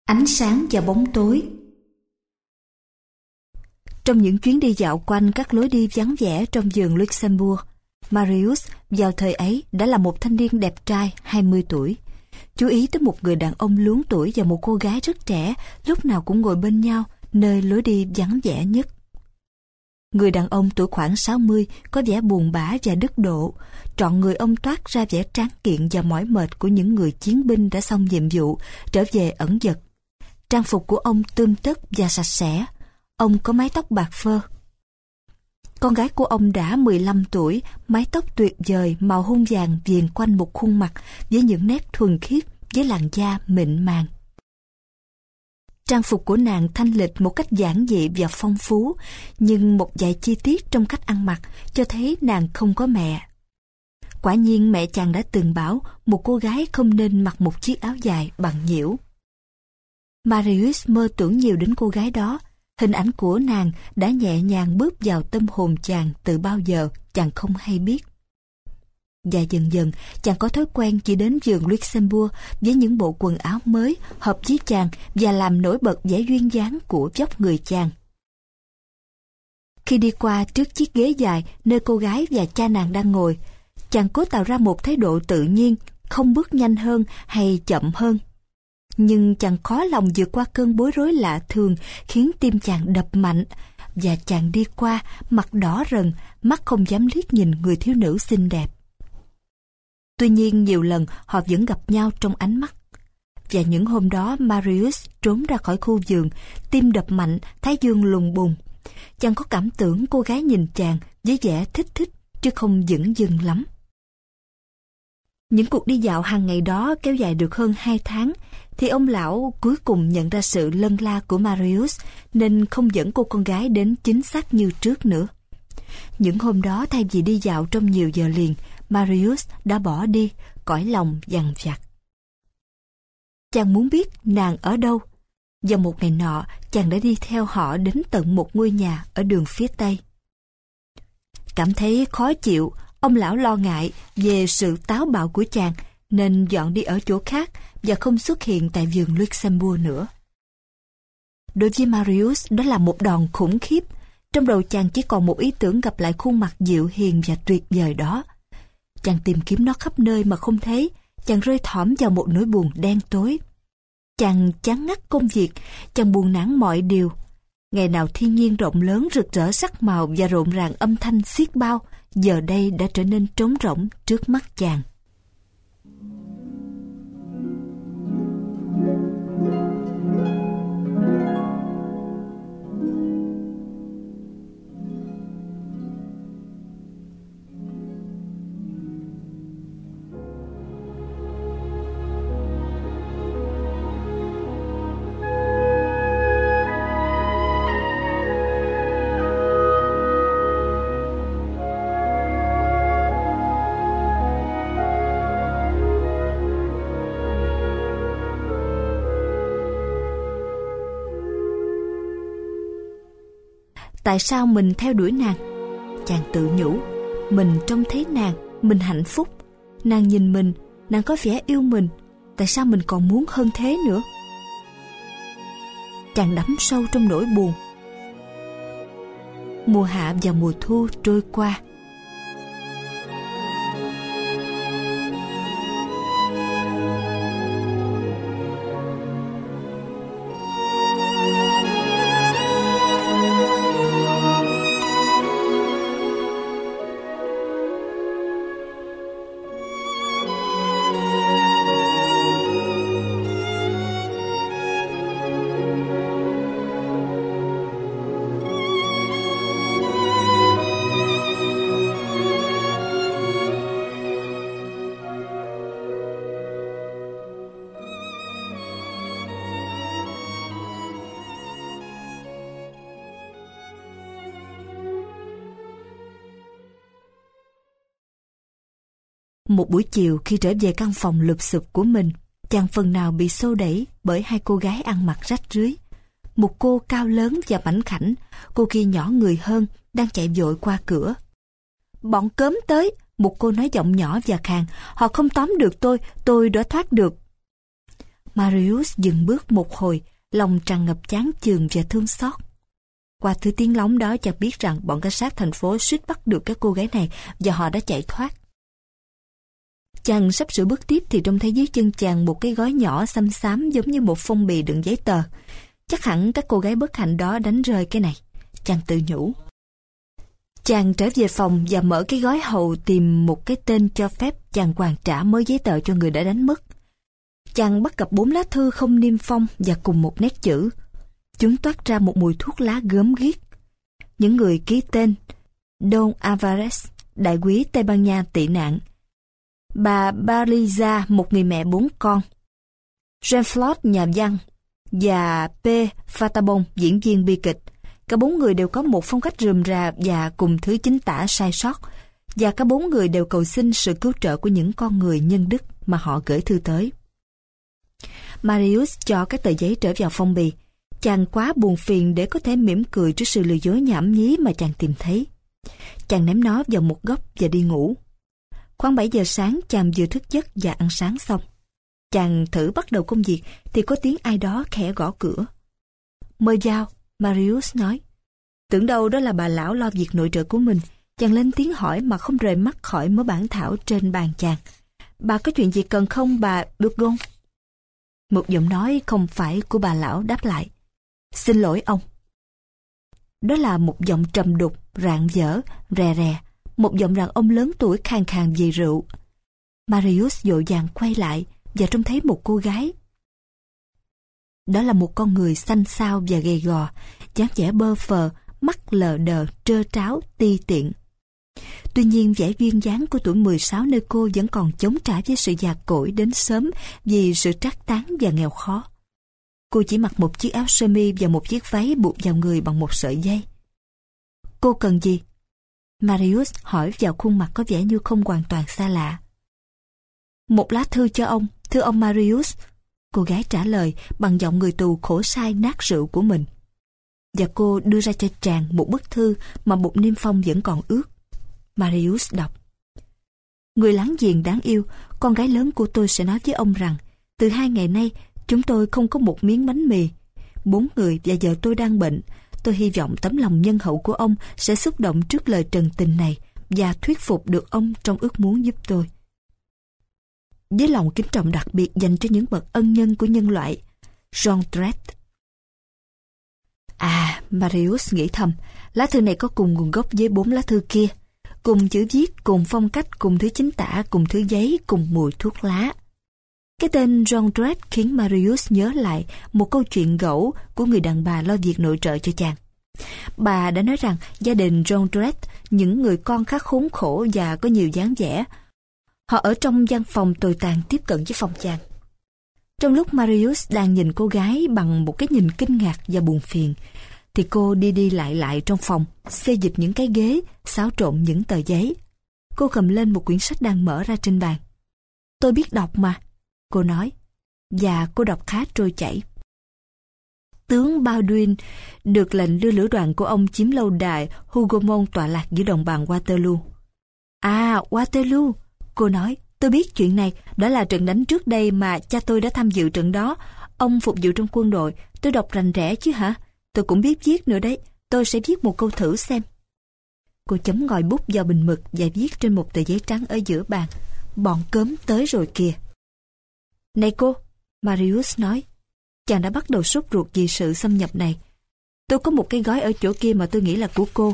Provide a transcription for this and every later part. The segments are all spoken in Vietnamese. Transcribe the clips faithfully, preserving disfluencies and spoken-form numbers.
Ánh sáng và bóng tối. Trong những chuyến đi dạo quanh các lối đi vắng vẻ trong vườn Luxembourg, Marius vào thời ấy đã là một thanh niên đẹp trai hai mươi tuổi. Chú ý tới một người đàn ông luống tuổi và một cô gái rất trẻ, lúc nào cũng ngồi bên nhau nơi lối đi vắng vẻ nhất. Người đàn ông tuổi khoảng sáu mươi có vẻ buồn bã và đức độ. Trọn người ông toát ra vẻ tráng kiện và mỏi mệt của những người chiến binh đã xong nhiệm vụ, trở về ẩn dật. Trang phục của ông tươm tất và sạch sẽ. Ông có mái tóc bạc phơ. Con gái của ông đã mười lăm tuổi, mái tóc tuyệt vời màu hung vàng viền quanh một khuôn mặt với những nét thuần khiết, với làn da mịn màng. Trang phục của nàng thanh lịch một cách giản dị và phong phú, nhưng một vài chi tiết trong cách ăn mặc cho thấy nàng không có mẹ. Quả nhiên mẹ chàng đã từng bảo một cô gái không nên mặc một chiếc áo dài bằng nhiễu. Marius mơ tưởng nhiều đến cô gái đó. Hình ảnh của nàng đã nhẹ nhàng bước vào tâm hồn chàng từ bao giờ chàng không hay biết. Và dần dần chàng có thói quen chỉ đến vườn Luxembourg với những bộ quần áo mới hợp với chàng và làm nổi bật vẻ duyên dáng của vóc người chàng. Khi đi qua trước chiếc ghế dài nơi cô gái và cha nàng đang ngồi, chàng cố tạo ra một thái độ tự nhiên, không bước nhanh hơn hay chậm hơn. Nhưng chàng khó lòng vượt qua cơn bối rối lạ thường khiến tim chàng đập mạnh, và chàng đi qua mặt đỏ rần, mắt không dám liếc nhìn người thiếu nữ xinh đẹp. Tuy nhiên nhiều lần họ vẫn gặp nhau trong ánh mắt. Và những hôm đó Marius trốn ra khỏi khu vườn, tim đập mạnh, thái dương lùng bùng. Chàng có cảm tưởng cô gái nhìn chàng với vẻ thích thích chứ không dửng dưng lắm. Những cuộc đi dạo hàng ngày đó kéo dài được hơn hai tháng, thì ông lão cuối cùng nhận ra sự lân la của Marius nên không dẫn cô con gái đến chính xác như trước nữa. Những hôm đó thay vì đi dạo trong nhiều giờ liền, Marius đã bỏ đi, cõi lòng dằn vặt. Chàng muốn biết nàng ở đâu, và một ngày nọ chàng đã đi theo họ đến tận một ngôi nhà ở đường phía tây. Cảm thấy khó chịu, ông lão lo ngại về sự táo bạo của chàng nên dọn đi ở chỗ khác và không xuất hiện tại vườn Luxembourg nữa. Đối với Marius, đó là một đòn khủng khiếp. Trong đầu chàng chỉ còn một ý tưởng gặp lại khuôn mặt dịu hiền và tuyệt vời đó. Chàng tìm kiếm nó khắp nơi mà không thấy. Chàng rơi thõm vào một nỗi buồn đen tối. Chàng chán ngắt công việc, chàng buồn nản mọi điều. Ngày nào thiên nhiên rộng lớn rực rỡ sắc màu và rộn ràng âm thanh xiết bao, giờ đây đã trở nên trống rỗng trước mắt chàng. Tại sao mình theo đuổi nàng? Chàng tự nhủ. Mình trông thấy nàng, mình hạnh phúc. Nàng nhìn mình, nàng có vẻ yêu mình. Tại sao mình còn muốn hơn thế nữa? Chàng đắm sâu trong nỗi buồn. Mùa hạ và mùa thu trôi qua. Một buổi chiều khi trở về căn phòng lụp xụp của mình, chàng phần nào bị xô đẩy bởi hai cô gái ăn mặc rách rưới. Một cô cao lớn và mảnh khảnh, cô kia nhỏ người hơn, đang chạy vội qua cửa. Bọn cớm tới, một cô nói giọng nhỏ và khàn. Họ không tóm được tôi, tôi đã thoát được. Marius dừng bước một hồi, lòng tràn ngập chán chường và thương xót. Qua thứ tiếng lóng đó, chàng biết rằng bọn cảnh sát thành phố suýt bắt được cái cô gái này và họ đã chạy thoát. Chàng sắp sửa bước tiếp thì trông thấy dưới chân chàng một cái gói nhỏ xăm xám giống như một phong bì đựng giấy tờ. Chắc hẳn các cô gái bất hạnh đó đánh rơi cái này, chàng tự nhủ. Chàng trở về phòng và mở cái gói hầu tìm một cái tên cho phép chàng hoàn trả mớ giấy tờ cho người đã đánh mất. Chàng bắt gặp bốn lá thư không niêm phong và cùng một nét chữ. Chúng toát ra một mùi thuốc lá gớm ghiếc. Những người ký tên: Don Alvarez, đại quý Tây Ban Nha tị nạn; bà Baliza, một người mẹ bốn con; Jean-Claude, nhà văn; và P. Fatabon, diễn viên bi kịch. Cả bốn người đều có một phong cách rườm rà và cùng thứ chính tả sai sót, và cả bốn người đều cầu xin sự cứu trợ của những con người nhân đức mà họ gửi thư tới. Marius cho các tờ giấy trở vào phong bì. Chàng quá buồn phiền để có thể mỉm cười trước sự lừa dối nhảm nhí mà chàng tìm thấy. Chàng ném nó vào một góc và đi ngủ. Khoảng bảy giờ sáng, chàng vừa thức giấc và ăn sáng xong. Chàng thử bắt đầu công việc thì có tiếng ai đó khẽ gõ cửa. Mời vào, Marius nói. Tưởng đâu đó là bà lão lo việc nội trợ của mình. Chàng lên tiếng hỏi mà không rời mắt khỏi mớ bản thảo trên bàn chàng. Bà có chuyện gì cần không, bà Burgon? Một giọng nói không phải của bà lão đáp lại. Xin lỗi ông. Đó là một giọng trầm đục, rạng rỡ, rè rè, một giọng đàn ông lớn tuổi khàn khàn vì rượu. Marius vội vàng quay lại và trông thấy một cô gái. Đó là một con người xanh xao và gầy gò, dáng vẻ bơ phờ, mắt lờ đờ, trơ tráo, ti tiện. Tuy nhiên vẻ duyên dáng của tuổi mười sáu nơi cô vẫn còn chống trả với sự già cỗi đến sớm vì sự trác tán và nghèo khó. Cô chỉ mặc một chiếc áo sơ mi và một chiếc váy buộc vào người bằng một sợi dây. Cô cần gì? Marius hỏi vào khuôn mặt có vẻ như không hoàn toàn xa lạ. Một lá thư cho ông, thưa ông Marius. Cô gái trả lời bằng giọng người tù khổ sai nát rượu của mình. Và cô đưa ra cho chàng một bức thư mà bục niêm phong vẫn còn ướt. Marius đọc. Người láng giềng đáng yêu, con gái lớn của tôi sẽ nói với ông rằng từ hai ngày nay chúng tôi không có một miếng bánh mì. Bốn người và vợ tôi đang bệnh. Tôi hy vọng tấm lòng nhân hậu của ông sẽ xúc động trước lời trần tình này và thuyết phục được ông trong ước muốn giúp tôi. Với lòng kính trọng đặc biệt dành cho những bậc ân nhân của nhân loại, Jondrette. À, Marius nghĩ thầm, lá thư này có cùng nguồn gốc với bốn lá thư kia. Cùng chữ viết, cùng phong cách, cùng thứ chính tả, cùng thứ giấy, cùng mùi thuốc lá. Cái tên Jondrette khiến Marius nhớ lại một câu chuyện gẫu của người đàn bà lo việc nội trợ cho chàng. Bà đã nói rằng gia đình Jondrette, những người con khá khốn khổ và có nhiều dáng vẻ. Họ ở trong văn phòng tồi tàn tiếp cận với phòng chàng. Trong lúc Marius đang nhìn cô gái bằng một cái nhìn kinh ngạc và buồn phiền, thì cô đi đi lại lại trong phòng, xê dịch những cái ghế, xáo trộn những tờ giấy. Cô cầm lên một quyển sách đang mở ra trên bàn. Tôi biết đọc mà, cô nói, và cô đọc khá trôi chảy. Tướng Baldwin được lệnh đưa lữ đoàn của ông chiếm lâu đài Hougomont tọa lạc giữa đồng bằng Waterloo. À, Waterloo, cô nói, tôi biết chuyện này, đó là trận đánh trước đây mà cha tôi đã tham dự trận đó. Ông phục vụ trong quân đội, tôi đọc rành rẽ chứ hả? Tôi cũng biết viết nữa đấy, tôi sẽ viết một câu thử xem. Cô chấm ngòi bút vào bình mực và viết trên một tờ giấy trắng ở giữa bàn. Bọn cớm tới rồi kìa. Này cô, Marius nói, chàng đã bắt đầu sốt ruột vì sự xâm nhập này. Tôi có một cái gói ở chỗ kia mà tôi nghĩ là của cô.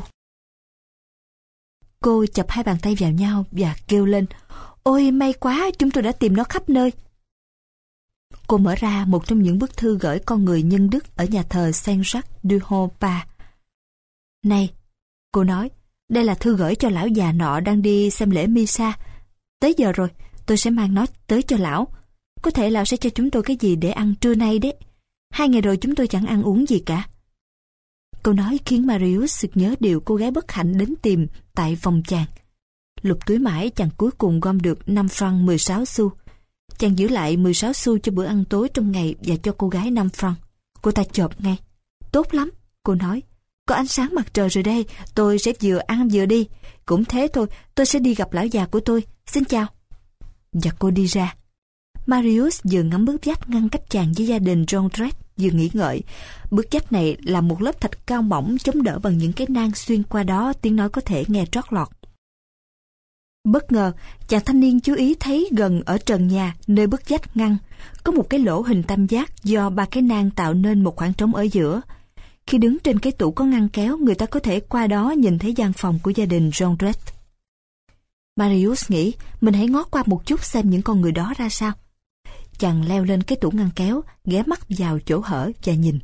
Cô chập hai bàn tay vào nhau và kêu lên, ôi may quá, chúng tôi đã tìm nó khắp nơi. Cô mở ra một trong những bức thư gửi con người nhân đức ở nhà thờ Saint-Jacques-du-Haut-Pas. Này, cô nói, đây là thư gửi cho lão già nọ đang đi xem lễ Misa. Tới giờ rồi, tôi sẽ mang nó tới cho lão. Có thể lão sẽ cho chúng tôi cái gì để ăn trưa nay đấy. Hai ngày rồi chúng tôi chẳng ăn uống gì cả. Câu nói khiến Marius sực nhớ điều cô gái bất hạnh đến tìm tại phòng chàng. Lục túi mãi chàng cuối cùng gom được năm franc mười sáu xu. Chàng giữ lại mười sáu xu cho bữa ăn tối trong ngày và cho cô gái năm franc. Cô ta chộp ngay. Tốt lắm, cô nói. Có ánh sáng mặt trời rồi đây, tôi sẽ vừa ăn vừa đi. Cũng thế thôi, tôi sẽ đi gặp lão già của tôi. Xin chào. Và cô đi ra. Marius vừa ngắm bức vách ngăn cách chàng với gia đình Jondrette, vừa nghĩ ngợi. Bức vách này là một lớp thạch cao mỏng chống đỡ bằng những cái nang xuyên qua đó tiếng nói có thể nghe trót lọt. Bất ngờ, chàng thanh niên chú ý thấy gần ở trần nhà, nơi bức vách ngăn, có một cái lỗ hình tam giác do ba cái nang tạo nên một khoảng trống ở giữa. Khi đứng trên cái tủ có ngăn kéo, người ta có thể qua đó nhìn thấy gian phòng của gia đình Jondrette. Marius nghĩ mình hãy ngó qua một chút xem những con người đó ra sao. Chàng leo lên cái tủ ngăn kéo, ghé mắt vào chỗ hở và nhìn.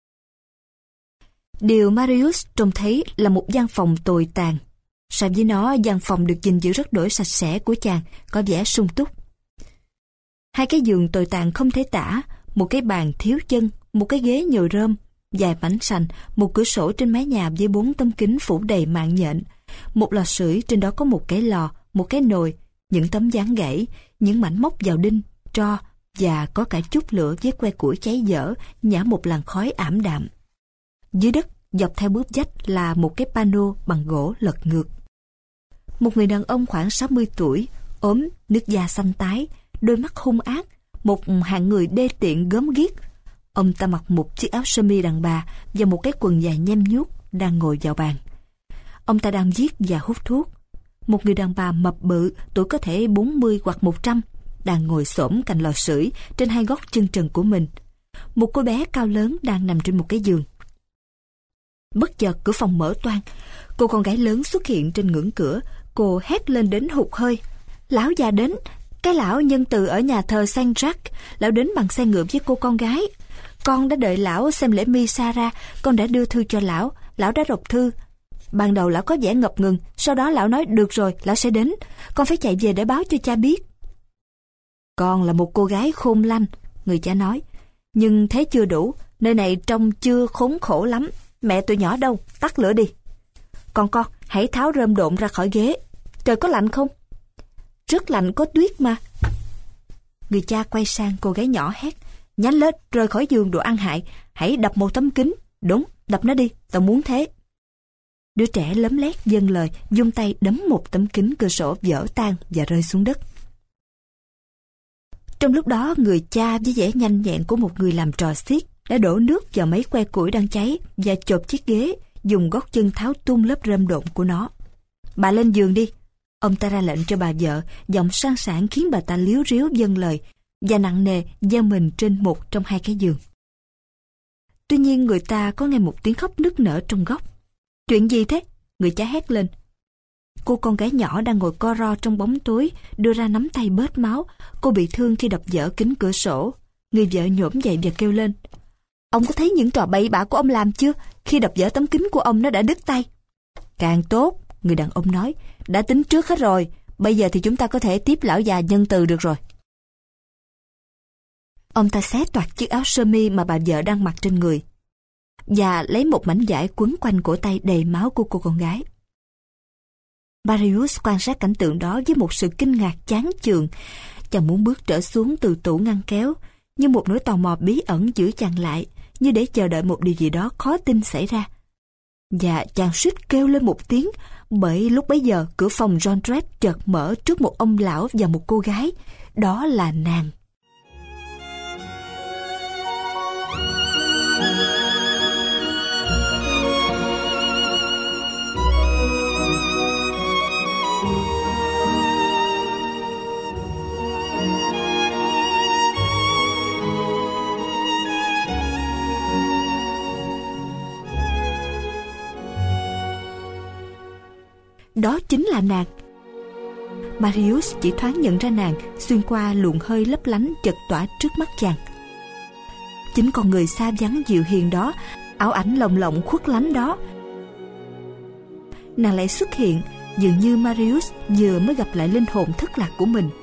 Điều Marius trông thấy là một gian phòng tồi tàn. So với nó, gian phòng được gìn giữ rất đổi sạch sẽ của chàng có vẻ sung túc. Hai cái giường tồi tàn không thể tả, một cái bàn thiếu chân, một cái ghế nhồi rơm, vài mảnh sành, một cửa sổ trên mái nhà với bốn tấm kính phủ đầy mạng nhện, một lò sưởi trên đó có một cái lò, một cái nồi, những tấm dáng gãy, những mảnh móc vào đinh, tro và có cả chút lửa với que củi cháy dở, nhả một làn khói ảm đạm. Dưới đất, dọc theo bức vách là một cái pano bằng gỗ lật ngược. Một người đàn ông khoảng sáu mươi tuổi, ốm, nước da xanh tái, đôi mắt hung ác, một hạng người đê tiện gớm ghiếc. Ông ta mặc một chiếc áo sơ mi đàn bà và một cái quần dài nhem nhuốc, đang ngồi vào bàn. Ông ta đang viết và hút thuốc. Một người đàn bà mập bự, tuổi có thể bốn mươi hoặc một trăm, đang ngồi xổm cạnh lò sưởi trên hai gót chân trần của mình. Một cô bé cao lớn đang nằm trên một cái giường. Bất chợt cửa phòng mở toang, cô con gái lớn xuất hiện trên ngưỡng cửa. Cô hét lên đến hụt hơi. Lão già đến, cái lão nhân từ ở nhà thờ Saint Jacques. Lão đến bằng xe ngựa với cô con gái. Con đã đợi lão xem lễ misa ra, con đã đưa thư cho lão. Lão đã đọc thư. Ban đầu lão có vẻ ngập ngừng, sau đó lão nói được rồi, lão sẽ đến. Con phải chạy về để báo cho cha biết. Con là một cô gái khôn lanh, người cha nói. Nhưng thế chưa đủ, nơi này trông chưa khốn khổ lắm. Mẹ tụi nhỏ đâu, tắt lửa đi. Còn con, hãy tháo rơm độn ra khỏi ghế. Trời có lạnh không? Rất lạnh, có tuyết mà. Người cha quay sang cô gái nhỏ hét. Nhanh lên, rời khỏi giường đồ ăn hại. Hãy đập một tấm kính. Đúng, đập nó đi, tao muốn thế. Đứa trẻ lấm lét dâng lời, vung tay đấm một tấm kính cửa sổ vỡ tan và rơi xuống đất. Trong lúc đó, người cha với vẻ nhanh nhẹn của một người làm trò xiếc đã đổ nước vào mấy que củi đang cháy và chộp chiếc ghế, dùng gót chân tháo tung lớp rơm độn của nó. Bà lên giường đi. Ông ta ra lệnh cho bà vợ, giọng sang sảng khiến bà ta líu ríu vâng lời và nặng nề gieo mình trên một trong hai cái giường. Tuy nhiên người ta có nghe một tiếng khóc nức nở trong góc. Chuyện gì thế? Người cha hét lên. Cô con gái nhỏ đang ngồi co ro trong bóng tối, đưa ra nắm tay bết máu. Cô bị thương khi đập vỡ kính cửa sổ. Người vợ nhổm dậy và kêu lên. Ông có thấy những trò bậy bạ của ông làm chưa? Khi đập vỡ tấm kính của ông nó đã đứt tay. Càng tốt, người đàn ông nói. Đã tính trước hết rồi. Bây giờ thì chúng ta có thể tiếp lão già nhân từ được rồi. Ông ta xé toạc chiếc áo sơ mi mà bà vợ đang mặc trên người và lấy một mảnh vải quấn quanh cổ tay đầy máu của cô con gái. Marius quan sát cảnh tượng đó với một sự kinh ngạc chán chường. Chàng muốn bước trở xuống từ tủ ngăn kéo, nhưng một nỗi tò mò bí ẩn giữ chàng lại, như để chờ đợi một điều gì đó khó tin xảy ra. Và chàng suýt kêu lên một tiếng, bởi lúc bấy giờ cửa phòng Jondrette chợt mở trước một ông lão và một cô gái. Đó là nàng. Đó chính là nàng. Marius chỉ thoáng nhận ra nàng xuyên qua luồng hơi lấp lánh chật tỏa trước mắt chàng. Chính con người xa vắng dịu hiền đó, ảo ảnh lồng lộng khuất lánh đó, nàng lại xuất hiện, dường như Marius vừa mới gặp lại linh hồn thất lạc của mình.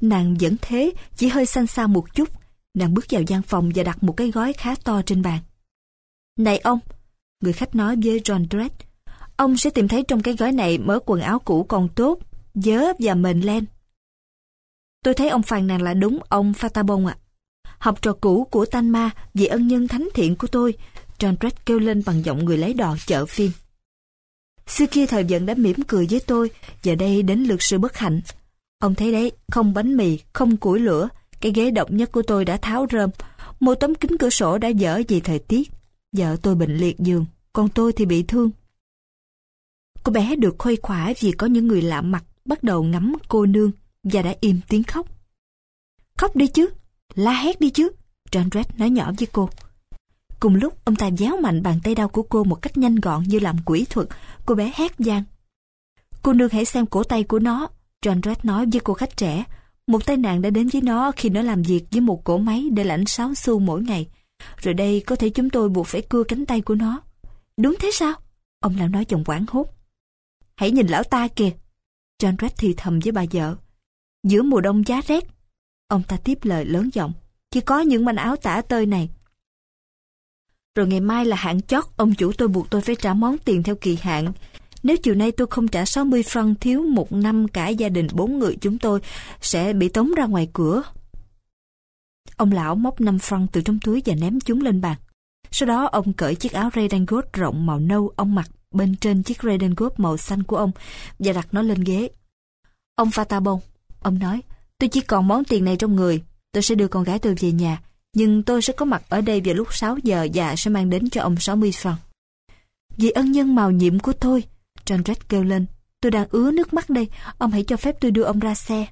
nàng vẫn thế, chỉ hơi xanh xao một chút. Nàng bước vào gian phòng và đặt một cái gói khá to trên bàn. Này ông, người khách nói với Jondrette, ông sẽ tìm thấy trong cái gói này mớ quần áo cũ còn tốt, vớ và mền len. Tôi thấy ông phàn nàn là đúng, ông Fatabon ạ. À. Học trò cũ của Tanma, vị ân nhân thánh thiện của tôi, Jondrette kêu lên bằng giọng người lấy đò chợ phiên. Xưa kia thời vận đã mỉm cười với tôi, giờ đây đến lượt sự bất hạnh. Ông thấy đấy, không bánh mì, không củi lửa, cái ghế độc nhất của tôi đã tháo rơm, một tấm kính cửa sổ đã dở vì thời tiết. Vợ tôi bệnh liệt giường, còn tôi thì bị thương. Cô bé được khuây khỏa vì có những người lạ mặt bắt đầu ngắm cô nương và đã im tiếng khóc. Khóc đi chứ, la hét đi chứ, Jondrette nói nhỏ với cô. Cùng lúc ông ta véo mạnh bàn tay đau của cô một cách nhanh gọn như làm quỷ thuật. Cô bé hét vang. Cô nương hãy xem cổ tay của nó, Jondrette nói với cô khách trẻ. Một tai nạn đã đến với nó khi nó làm việc với một cỗ máy để lãnh sáu xu mỗi ngày. Rồi đây có thể chúng tôi buộc phải cưa cánh tay của nó. Đúng thế sao? Ông lão nói giọng hoảng hốt. Hãy nhìn lão ta kìa, Jondrette thì thầm với bà vợ. Giữa mùa đông giá rét, ông ta tiếp lời lớn giọng. Chỉ có những manh áo tả tơi này. Rồi ngày mai là hạn chót, ông chủ tôi buộc tôi phải trả món tiền theo kỳ hạn. Nếu chiều nay tôi không trả sáu mươi franc thiếu một năm, cả gia đình bốn người chúng tôi sẽ bị tống ra ngoài cửa. Ông lão móc năm franc từ trong túi và ném chúng lên bàn. Sau đó ông cởi chiếc áo redingot rộng màu nâu ông mặc bên trên chiếc redingot màu xanh của ông và đặt nó lên ghế. Ông Fatabon, ông nói, tôi chỉ còn món tiền này trong người. Tôi sẽ đưa con gái tôi về nhà, nhưng tôi sẽ có mặt ở đây vào lúc sáu giờ và sẽ mang đến cho ông sáu mươi franc. Vì ân nhân màu nhiệm của tôi, Jondrette kêu lên, tôi đang ứa nước mắt đây, ông hãy cho phép tôi đưa ông ra xe.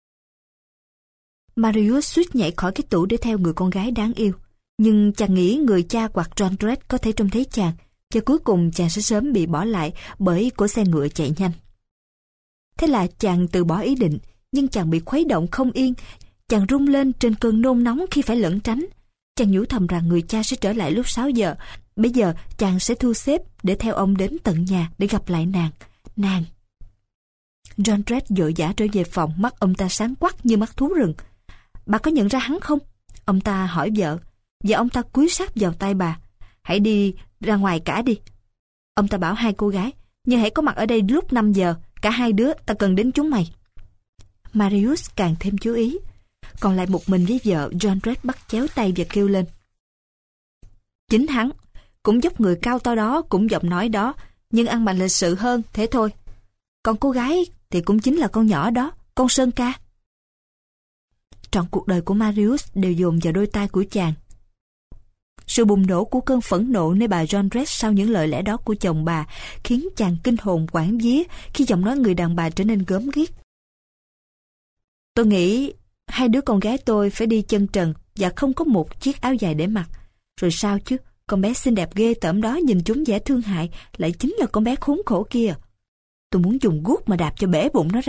Marius suýt nhảy khỏi cái tủ để theo người con gái đáng yêu. Nhưng chàng nghĩ người cha hoặc Jondrette có thể trông thấy chàng, và cuối cùng chàng sẽ sớm bị bỏ lại bởi cỗ xe ngựa chạy nhanh. Thế là chàng từ bỏ ý định, nhưng chàng bị khuấy động không yên. Chàng rung lên trên cơn nôn nóng khi phải lẩn tránh. Chàng nhủ thầm rằng người cha sẽ trở lại lúc sáu giờ. Bây giờ chàng sẽ thu xếp để theo ông đến tận nhà để gặp lại nàng. Nàng. Jondrette vội vã trở về phòng, mắt ông ta sáng quắc như mắt thú rừng. Bà có nhận ra hắn không? Ông ta hỏi vợ. Và ông ta cúi sát vào tay bà. Hãy đi ra ngoài cả đi. Ông ta bảo hai cô gái, nhưng hãy có mặt ở đây lúc năm giờ. Cả hai đứa, ta cần đến chúng mày. Marius càng thêm chú ý. Còn lại một mình với vợ, Jondrette bắt chéo tay và kêu lên. Chính hắn, cũng dốc người cao to đó, cũng giọng nói đó, nhưng ăn mặc lịch sự hơn, thế thôi. Còn cô gái thì cũng chính là con nhỏ đó, con Sơn Ca. Trọn cuộc đời của Marius đều dồn vào đôi tay của chàng. Sự bùng nổ của cơn phẫn nộ nơi bà Jondrette sau những lời lẽ đó của chồng bà khiến chàng kinh hồn quảng vía khi giọng nói người đàn bà trở nên gớm ghiếc. Tôi nghĩ hai đứa con gái tôi phải đi chân trần và không có một chiếc áo dài để mặc. Rồi sao chứ, con bé xinh đẹp ghê tởm đó nhìn chúng vẻ thương hại lại chính là con bé khốn khổ kia. Tôi muốn dùng guốc mà đạp cho bể bụng nó ra.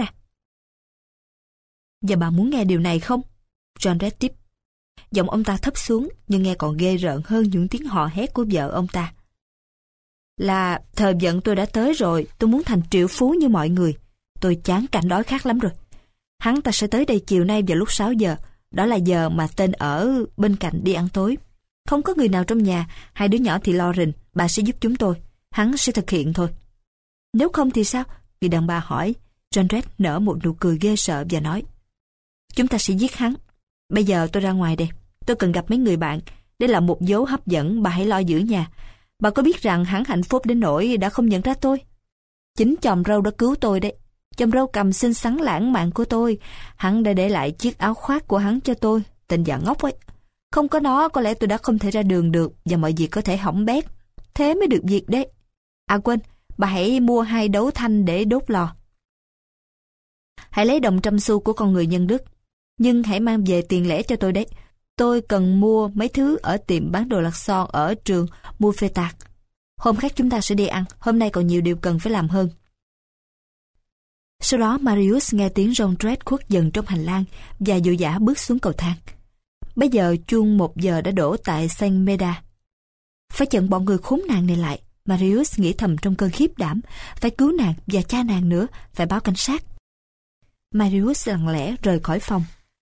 Và bà muốn nghe điều này không? Jondrette tiếp. Giọng ông ta thấp xuống nhưng nghe còn ghê rợn hơn những tiếng hò hét của vợ ông ta. Là thời vận tôi đã tới rồi, tôi muốn thành triệu phú như mọi người. Tôi chán cảnh đói khát lắm rồi. Hắn ta sẽ tới đây chiều nay vào lúc sáu giờ. Đó là giờ mà tên ở bên cạnh đi ăn tối. Không có người nào trong nhà, hai đứa nhỏ thì lo rình, bà sẽ giúp chúng tôi. Hắn sẽ thực hiện thôi. Nếu không thì sao? Người đàn bà hỏi. Jondrette nở một nụ cười ghê sợ và nói. Chúng ta sẽ giết hắn. Bây giờ tôi ra ngoài đây. Tôi cần gặp mấy người bạn. Đây là một dấu hấp dẫn, bà hãy lo giữ nhà. Bà có biết rằng hắn hạnh phúc đến nỗi đã không nhận ra tôi? Chính chòm râu đã cứu tôi đấy. Chòm râu cầm xinh xắn lãng mạn của tôi. Hắn đã để lại chiếc áo khoác của hắn cho tôi. Tên già ngốc ấy. Không có nó có lẽ tôi đã không thể ra đường được và mọi việc có thể hỏng bét. Thế mới được việc đấy. À quên, bà hãy mua hai đấu thanh để đốt lò. Hãy lấy đồng trăm xu của con người nhân đức. Nhưng hãy mang về tiền lẻ cho tôi đấy. Tôi cần mua mấy thứ ở tiệm bán đồ lặt son ở trường Mouffetard. Hôm khác chúng ta sẽ đi ăn. Hôm nay còn nhiều điều cần phải làm hơn. Sau đó Marius nghe tiếng Jondrette khuất dần trong hành lang và vội vã bước xuống cầu thang. Bây giờ chuông một giờ đã đổ tại Saint-Médard. Phải chặn bọn người khốn nạn này lại. Marius nghĩ thầm trong cơn khiếp đảm. Phải cứu nàng và cha nàng nữa. Phải báo cảnh sát. Marius lặng lẽ rời khỏi phòng.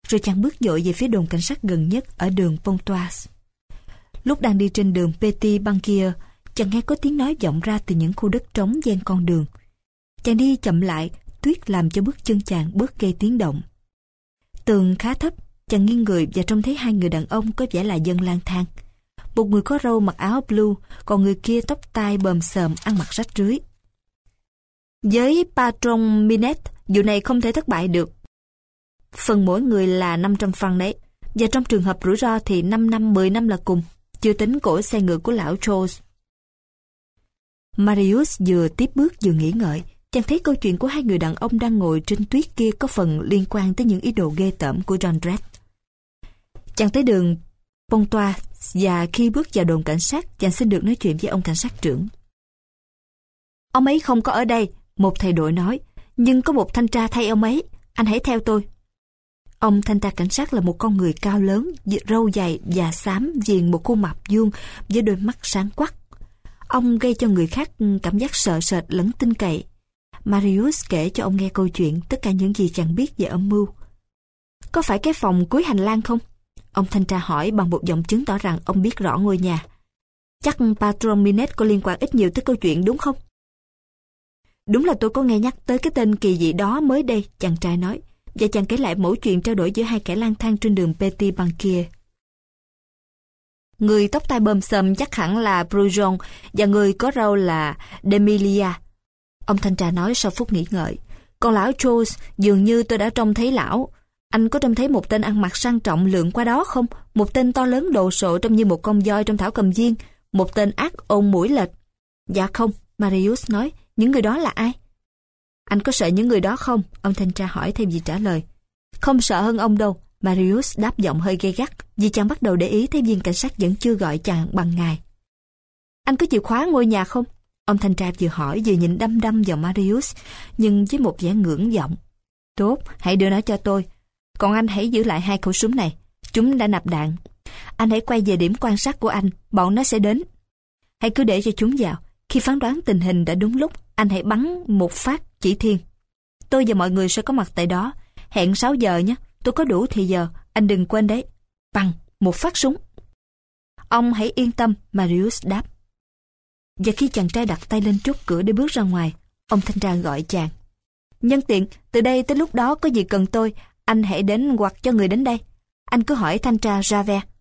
rồi chàng bước dội về phía đồn cảnh sát gần nhất ở đường Pontoise. Lúc đang đi trên đường Petit Banquier, chàng nghe có tiếng nói vọng ra từ những khu đất trống ven con đường. Chàng đi chậm lại, tuyết làm cho bước chân chàng bớt gây tiếng động. Tường khá thấp, chàng nghiêng người và trông thấy hai người đàn ông có vẻ là dân lang thang. Một người có râu mặc áo blue, còn người kia tóc tai bờm xờm, ăn mặc rách rưới. Với Patron Minette, vụ này không thể thất bại được. Phần mỗi người là năm trăm franc đấy, và trong trường hợp rủi ro thì năm năm, mười năm là cùng, chưa tính cổ xe ngựa của lão Charles. Marius vừa tiếp bước vừa nghĩ ngợi, chàng thấy câu chuyện của hai người đàn ông đang ngồi trên tuyết kia có phần liên quan tới những ý đồ ghê tởm của Jondrette. Chàng tới đường Pontoise và khi bước vào đồn cảnh sát, chàng xin được nói chuyện với ông cảnh sát trưởng. Ông ấy không có ở đây, một thầy đội nói, nhưng có một thanh tra thay ông ấy, anh hãy theo tôi. Ông thanh tra cảnh sát là một con người cao lớn, râu dày và xám viền một khuôn mặt vuông với đôi mắt sáng quắc. Ông gây cho người khác cảm giác sợ sệt lẫn tin cậy. Marius kể cho ông nghe câu chuyện, tất cả những gì chàng biết về âm mưu. Có phải cái phòng cuối hành lang không? Ông thanh tra hỏi bằng một giọng chứng tỏ rằng ông biết rõ ngôi nhà. Chắc Patron Minette có liên quan ít nhiều tới câu chuyện đúng không? Đúng là tôi có nghe nhắc tới cái tên kỳ dị đó mới đây, chàng trai nói. Và chàng kể lại mẩu chuyện trao đổi giữa hai kẻ lang thang trên đường Petit Banquier. Người tóc tai bờm xờm chắc hẳn là Brujon và người có râu là Demilia. Ông thanh tra nói sau phút nghĩ ngợi. Còn lão Charles, dường như tôi đã trông thấy lão. Anh có trông thấy một tên ăn mặc sang trọng lượn qua đó không? Một tên to lớn đồ sộ trông như một con voi trong thảo cầm viên. Một tên ác ôn mũi lệch. Dạ không, Marius nói. Những người đó là ai? Anh có sợ những người đó không? Ông thanh tra hỏi thêm gì trả lời. Không sợ hơn ông đâu, Marius đáp giọng hơi gay gắt, vì chàng bắt đầu để ý thấy viên cảnh sát vẫn chưa gọi chàng bằng ngài. Anh có chìa khóa ngôi nhà không? Ông thanh tra vừa hỏi vừa nhìn đăm đăm vào Marius, nhưng với một vẻ ngưỡng vọng. Tốt, hãy đưa nó cho tôi. Còn anh hãy giữ lại hai khẩu súng này. Chúng đã nạp đạn. Anh hãy quay về điểm quan sát của anh, bọn nó sẽ đến. Hãy cứ để cho chúng vào. Khi phán đoán tình hình đã đúng lúc, anh hãy bắn một phát chỉ thiên. Tôi và mọi người sẽ có mặt tại đó. Hẹn sáu giờ nhé, tôi có đủ thì giờ, anh đừng quên đấy. Bằng một phát súng. Ông hãy yên tâm, Marius đáp. Và khi chàng trai đặt tay lên chốt cửa để bước ra ngoài, ông thanh tra gọi chàng. Nhân tiện, từ đây tới lúc đó có gì cần tôi, anh hãy đến hoặc cho người đến đây. Anh cứ hỏi thanh tra Javert.